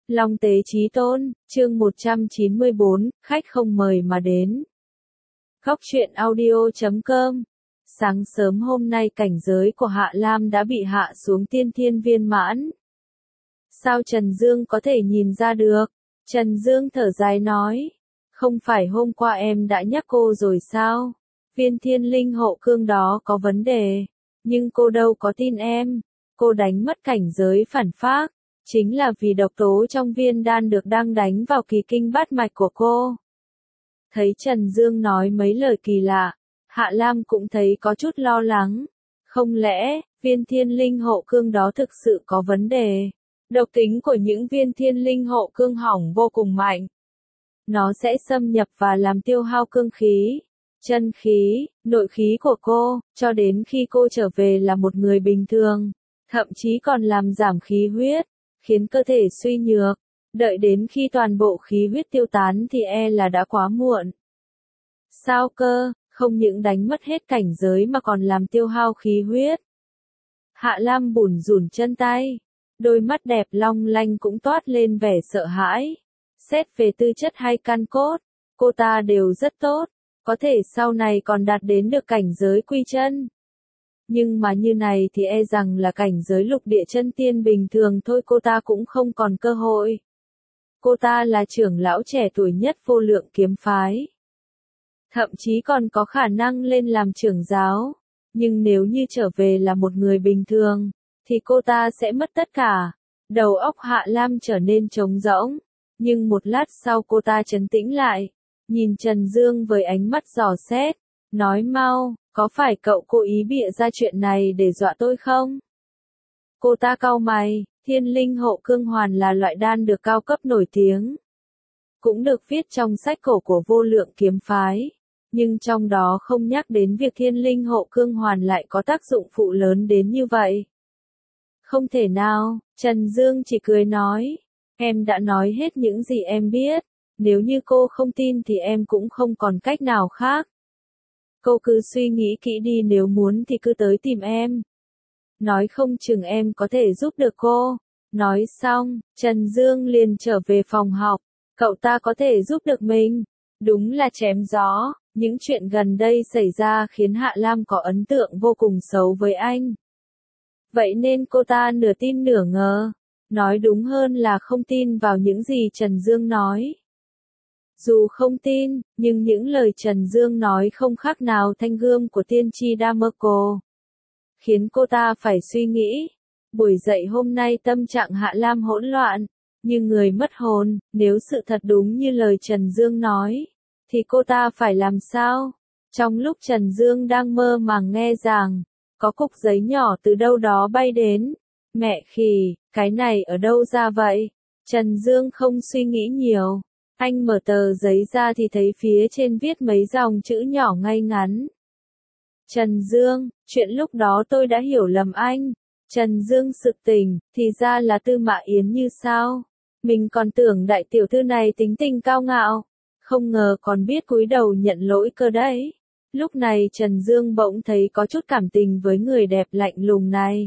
Long Tế Chí Tôn, chương 194, khách không mời mà đến. Góc truyện audio.com. Sáng sớm hôm nay cảnh giới của Hạ Lam đã bị hạ xuống tiên thiên viên mãn. Sao Trần Dương có thể nhìn ra được? Trần Dương thở dài nói. Không phải hôm qua em đã nhắc cô rồi sao? Viên thiên linh hộ cương đó có vấn đề. Nhưng cô đâu có tin em. Cô đánh mất cảnh giới phản phác. Chính là vì độc tố trong viên đan được đang đánh vào kỳ kinh bát mạch của cô. Thấy Trần Dương nói mấy lời kỳ lạ, Hạ Lam cũng thấy có chút lo lắng. Không lẽ, viên thiên linh hộ cương đó thực sự có vấn đề? Độc tính của những viên thiên linh hộ cương hỏng vô cùng mạnh. Nó sẽ xâm nhập và làm tiêu hao cương khí, chân khí, nội khí của cô, cho đến khi cô trở về là một người bình thường. Thậm chí còn làm giảm khí huyết, khiến cơ thể suy nhược. Đợi đến khi toàn bộ khí huyết tiêu tán thì e là đã quá muộn. Sao cơ, không những đánh mất hết cảnh giới mà còn làm tiêu hao khí huyết. Hạ Lam bủn rủn chân tay, đôi mắt đẹp long lanh cũng toát lên vẻ sợ hãi. Xét về tư chất hay căn cốt, cô ta đều rất tốt, có thể sau này còn đạt đến được cảnh giới quy chân. Nhưng mà như này thì e rằng là cảnh giới lục địa chân tiên bình thường thôi, cô ta cũng không còn cơ hội. Cô ta là trưởng lão trẻ tuổi nhất vô lượng kiếm phái. Thậm chí còn có khả năng lên làm trưởng giáo. Nhưng nếu như trở về là một người bình thường, thì cô ta sẽ mất tất cả. Đầu óc Hạ Lam trở nên trống rỗng. Nhưng một lát sau cô ta trấn tĩnh lại. Nhìn Trần Dương với ánh mắt dò xét. Nói mau, có phải cậu cố ý bịa ra chuyện này để dọa tôi không? Cô ta cau mày, thiên linh hộ cương hoàn là loại đan được cao cấp nổi tiếng. Cũng được viết trong sách cổ của vô lượng kiếm phái. Nhưng trong đó không nhắc đến việc thiên linh hộ cương hoàn lại có tác dụng phụ lớn đến như vậy. Không thể nào, Trần Dương chỉ cười nói. Em đã nói hết những gì em biết. Nếu như cô không tin thì em cũng không còn cách nào khác. Cô cứ suy nghĩ kỹ đi, nếu muốn thì cứ tới tìm em. Nói không chừng em có thể giúp được cô. Nói xong, Trần Dương liền trở về phòng học. Cậu ta có thể giúp được mình. Đúng là chém gió. Những chuyện gần đây xảy ra khiến Hạ Lam có ấn tượng vô cùng xấu với anh. Vậy nên cô ta nửa tin nửa ngờ. Nói đúng hơn là không tin vào những gì Trần Dương nói. Dù không tin, nhưng những lời Trần Dương nói không khác nào thanh gươm của tiên tri Damerco. Khiến cô ta phải suy nghĩ. Buổi dậy hôm nay tâm trạng Hạ Lam hỗn loạn, như người mất hồn. Nếu sự thật đúng như lời Trần Dương nói, thì cô ta phải làm sao? Trong lúc Trần Dương đang mơ màng nghe giảng, có cục giấy nhỏ từ đâu đó bay đến. Mẹ khỉ, cái này ở đâu ra vậy? Trần Dương không suy nghĩ nhiều. Anh mở tờ giấy ra thì thấy phía trên viết mấy dòng chữ nhỏ ngay ngắn. Trần Dương, chuyện lúc đó tôi đã hiểu lầm anh. Trần Dương sực tỉnh, thì ra là Tư Mã Yến như sao? Mình còn tưởng đại tiểu thư này tính tình cao ngạo. Không ngờ còn biết cúi đầu nhận lỗi cơ đấy. Lúc này Trần Dương bỗng thấy có chút cảm tình với người đẹp lạnh lùng này.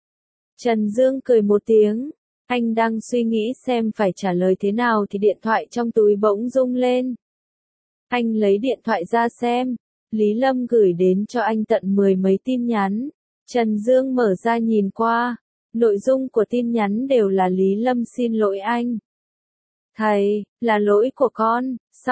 Trần Dương cười một tiếng. Anh đang suy nghĩ xem phải trả lời thế nào thì điện thoại trong túi bỗng rung lên. Anh lấy điện thoại ra xem. Lý Lâm gửi đến cho anh tận 10 mấy tin nhắn. Trần Dương mở ra nhìn qua. Nội dung của tin nhắn đều là Lý Lâm xin lỗi anh. Thầy, là lỗi của con,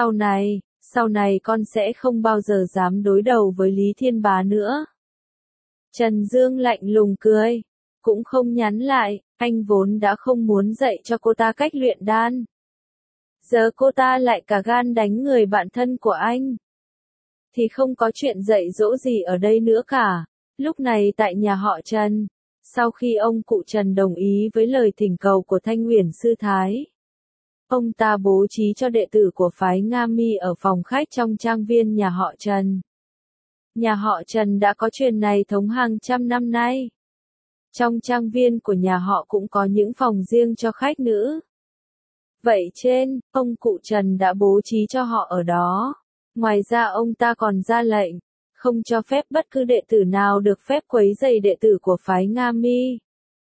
sau này con sẽ không bao giờ dám đối đầu với Lý Thiên Bá nữa. Trần Dương lạnh lùng cười. Cũng không nhắn lại, anh vốn đã không muốn dạy cho cô ta cách luyện đan. Giờ cô ta lại cả gan đánh người bạn thân của anh. Thì không có chuyện dạy dỗ gì ở đây nữa cả. Lúc này tại nhà họ Trần, sau khi ông cụ Trần đồng ý với lời thỉnh cầu của Thanh Uyển Sư Thái, ông ta bố trí cho đệ tử của phái Nga Mi ở phòng khách trong trang viên nhà họ Trần. Nhà họ Trần đã có truyền này thống hàng trăm năm nay. Trong trang viên của nhà họ cũng có những phòng riêng cho khách nữ. Vậy trên, ông cụ Trần đã bố trí cho họ ở đó. Ngoài ra ông ta còn ra lệnh, không cho phép bất cứ đệ tử nào được phép quấy rầy đệ tử của phái Nga Mi.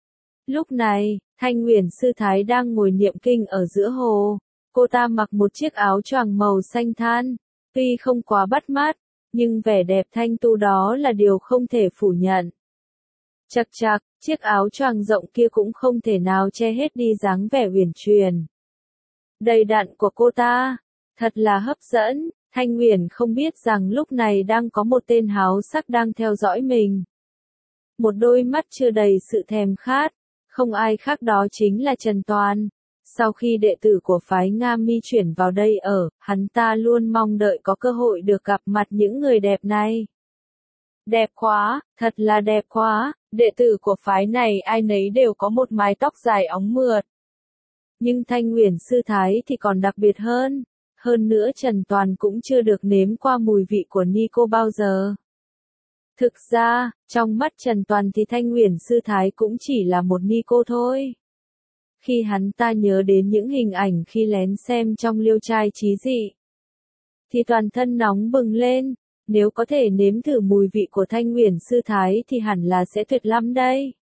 Lúc này, Thanh Uyển sư thái đang ngồi niệm kinh ở giữa hồ. Cô ta mặc một chiếc áo choàng màu xanh than, tuy không quá bắt mắt, nhưng vẻ đẹp thanh tu đó là điều không thể phủ nhận. Chật chật, chiếc áo choàng rộng kia cũng không thể nào che hết đi dáng vẻ uyển chuyển đầy đặn của cô ta, thật là hấp dẫn. Thanh Uyển không biết rằng lúc này đang có một tên háo sắc đang theo dõi mình. Một đôi mắt chưa đầy sự thèm khát, không ai khác đó chính là Trần Toàn. Sau khi đệ tử của phái Nga Mi chuyển vào đây ở, hắn ta luôn mong đợi có cơ hội được gặp mặt những người đẹp này. Đẹp quá, thật là đẹp quá, đệ tử của phái này ai nấy đều có một mái tóc dài óng mượt. Nhưng Thanh Uyển sư thái thì còn đặc biệt hơn. Hơn nữa Trần Toàn cũng chưa được nếm qua mùi vị của Nico bao giờ. Thực ra, trong mắt Trần Toàn thì Thanh Uyển sư thái cũng chỉ là một Nico thôi. Khi hắn ta nhớ đến những hình ảnh khi lén xem trong Liêu trai chí dị, thì toàn thân nóng bừng lên. Nếu có thể nếm thử mùi vị của Thanh Uyển sư thái thì hẳn là sẽ tuyệt lắm đây.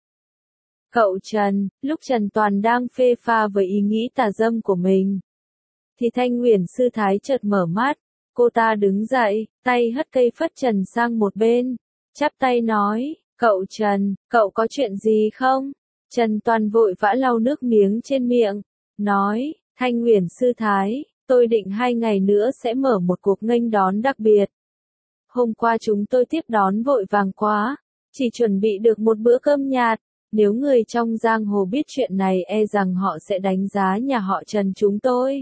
Cậu Trần, lúc Trần Toàn đang phê pha với ý nghĩ tà dâm của mình, thì Thanh Uyển sư thái chợt mở mắt. Cô ta đứng dậy, tay hất cây phất trần sang một bên, chắp tay nói, cậu Trần, cậu có chuyện gì không? Trần Toàn vội vã lau nước miếng trên miệng, nói, Thanh Uyển sư thái, tôi định 2 ngày nữa sẽ mở một cuộc nghênh đón đặc biệt. Hôm qua chúng tôi tiếp đón vội vàng quá, chỉ chuẩn bị được một bữa cơm nhạt. Nếu người trong giang hồ biết chuyện này e rằng họ sẽ đánh giá nhà họ Trần chúng tôi.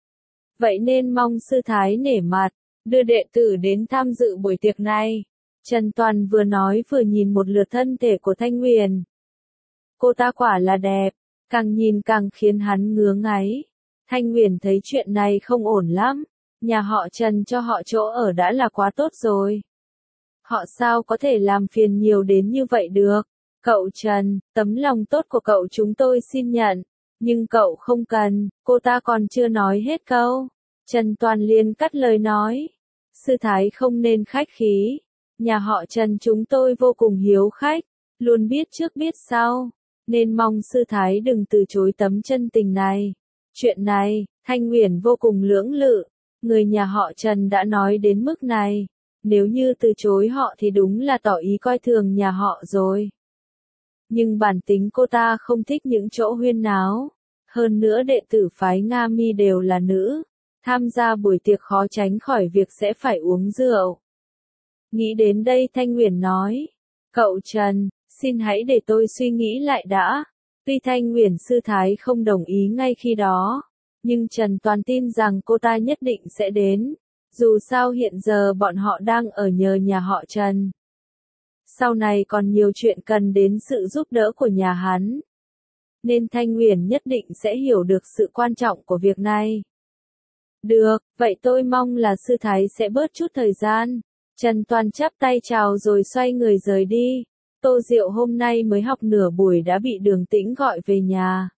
Vậy nên mong sư thái nể mặt, đưa đệ tử đến tham dự buổi tiệc này. Trần Toàn vừa nói vừa nhìn một lượt thân thể của Thanh Uyển. Cô ta quả là đẹp, càng nhìn càng khiến hắn ngứa ngáy. Thanh Uyển thấy chuyện này không ổn lắm, nhà họ Trần cho họ chỗ ở đã là quá tốt rồi. Họ sao có thể làm phiền nhiều đến như vậy được? Cậu Trần, tấm lòng tốt của cậu chúng tôi xin nhận, nhưng cậu không cần. Cô ta còn chưa nói hết câu, Trần Toàn liền cắt lời nói, sư thái không nên khách khí, nhà họ Trần chúng tôi vô cùng hiếu khách, luôn biết trước biết sau, nên mong sư thái đừng từ chối tấm chân tình này. Chuyện này, Thanh Uyển vô cùng lưỡng lự, người nhà họ Trần đã nói đến mức này, nếu như từ chối họ thì đúng là tỏ ý coi thường nhà họ rồi. Nhưng bản tính cô ta không thích những chỗ huyên náo. Hơn nữa đệ tử phái Nga Mi đều là nữ. Tham gia buổi tiệc khó tránh khỏi việc sẽ phải uống rượu. Nghĩ đến đây Thanh Uyển nói. Cậu Trần, xin hãy để tôi suy nghĩ lại đã. Tuy Thanh Uyển sư thái không đồng ý ngay khi đó. Nhưng Trần Toàn tin rằng cô ta nhất định sẽ đến. Dù sao hiện giờ bọn họ đang ở nhờ nhà họ Trần. Sau này còn nhiều chuyện cần đến sự giúp đỡ của nhà hắn. Nên Thanh Uyển nhất định sẽ hiểu được sự quan trọng của việc này. Được, vậy tôi mong là sư thái sẽ bớt chút thời gian. Trần Toàn chắp tay chào rồi xoay người rời đi. Tô Diệu hôm nay mới học nửa buổi đã bị Đường Tĩnh gọi về nhà.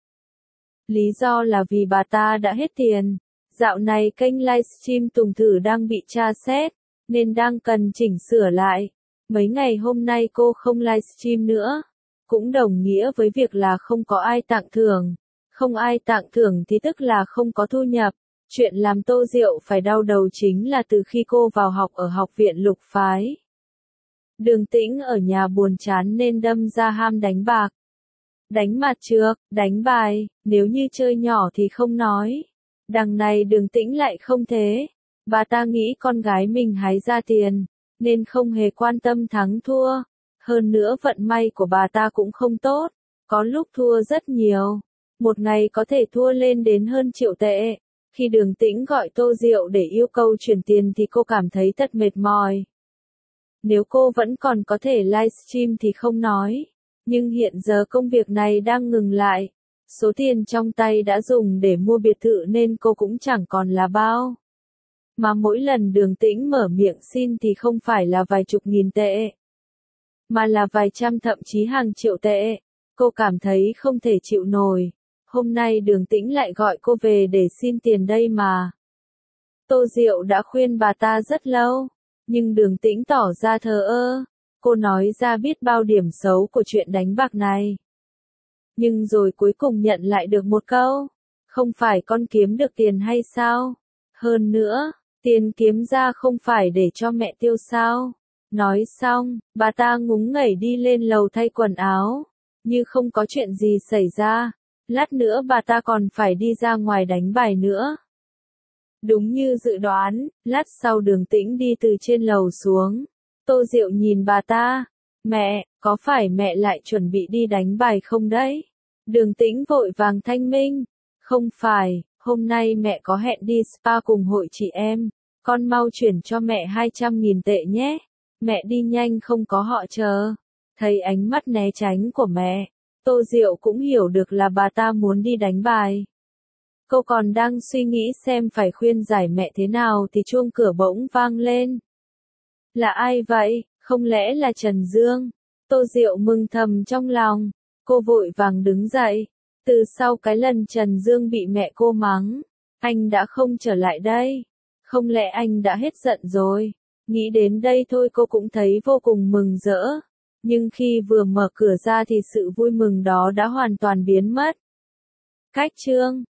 Lý do là vì bà ta đã hết tiền. Dạo này kênh livestream Tùng Thử đang bị tra xét, nên đang cần chỉnh sửa lại. Mấy ngày hôm nay cô không livestream nữa, cũng đồng nghĩa với việc là không có ai tặng thưởng. Không ai tặng thưởng thì tức là không có thu nhập. Chuyện làm Tô Diệu phải đau đầu chính là từ khi cô vào học ở học viện Lục Phái. Đường Tĩnh ở nhà buồn chán nên đâm ra ham đánh bạc. Đánh mặt trược, đánh bài, nếu như chơi nhỏ thì không nói. Đằng này Đường Tĩnh lại không thế. Bà ta nghĩ con gái mình hái ra tiền, nên không hề quan tâm thắng thua. Hơn nữa vận may của bà ta cũng không tốt, có lúc thua rất nhiều. Một ngày có thể thua lên đến hơn triệu tệ. Khi Đường Tĩnh gọi Tô Diệu để yêu cầu chuyển tiền thì cô cảm thấy thật mệt mỏi. Nếu cô vẫn còn có thể livestream thì không nói. Nhưng hiện giờ công việc này đang ngừng lại. Số tiền trong tay đã dùng để mua biệt thự nên cô cũng chẳng còn là bao. Mà mỗi lần Đường Tĩnh mở miệng xin thì không phải là vài chục nghìn tệ, mà là vài trăm thậm chí hàng triệu tệ. Cô cảm thấy không thể chịu nổi. Hôm nay Đường Tĩnh lại gọi cô về để xin tiền đây mà. Tô Diệu đã khuyên bà ta rất lâu, nhưng Đường Tĩnh tỏ ra thờ ơ. Cô nói ra biết bao điểm xấu của chuyện đánh bạc này. nhưng rồi cuối cùng nhận lại được một câu. Không phải con kiếm được tiền hay sao? Hơn nữa, tiền kiếm ra không phải để cho mẹ tiêu sao? Nói xong, bà ta ngúng nghẩy đi lên lầu thay quần áo, như không có chuyện gì xảy ra. Lát nữa bà ta còn phải đi ra ngoài đánh bài nữa. Đúng như dự đoán, lát sau Đường Tĩnh đi từ trên lầu xuống. Tô Diệu nhìn bà ta. Mẹ, có phải mẹ lại chuẩn bị đi đánh bài không đấy? Đường Tĩnh vội vàng thanh minh. Không phải, hôm nay mẹ có hẹn đi spa cùng hội chị em. Con mau chuyển cho mẹ 200.000 tệ nhé. Mẹ đi nhanh không có họ chờ. Thấy ánh mắt né tránh của mẹ, Tô Diệu cũng hiểu được là bà ta muốn đi đánh bài. Cô còn đang suy nghĩ xem phải khuyên giải mẹ thế nào thì chuông cửa bỗng vang lên. Là ai vậy? Không lẽ là Trần Dương? Tô Diệu mừng thầm trong lòng. Cô vội vàng đứng dậy. Từ sau cái lần Trần Dương bị mẹ cô mắng, anh đã không trở lại đây. Không lẽ anh đã hết giận rồi? Nghĩ đến đây thôi cô cũng thấy vô cùng mừng rỡ. Nhưng khi vừa mở cửa ra thì sự vui mừng đó đã hoàn toàn biến mất. Cách chương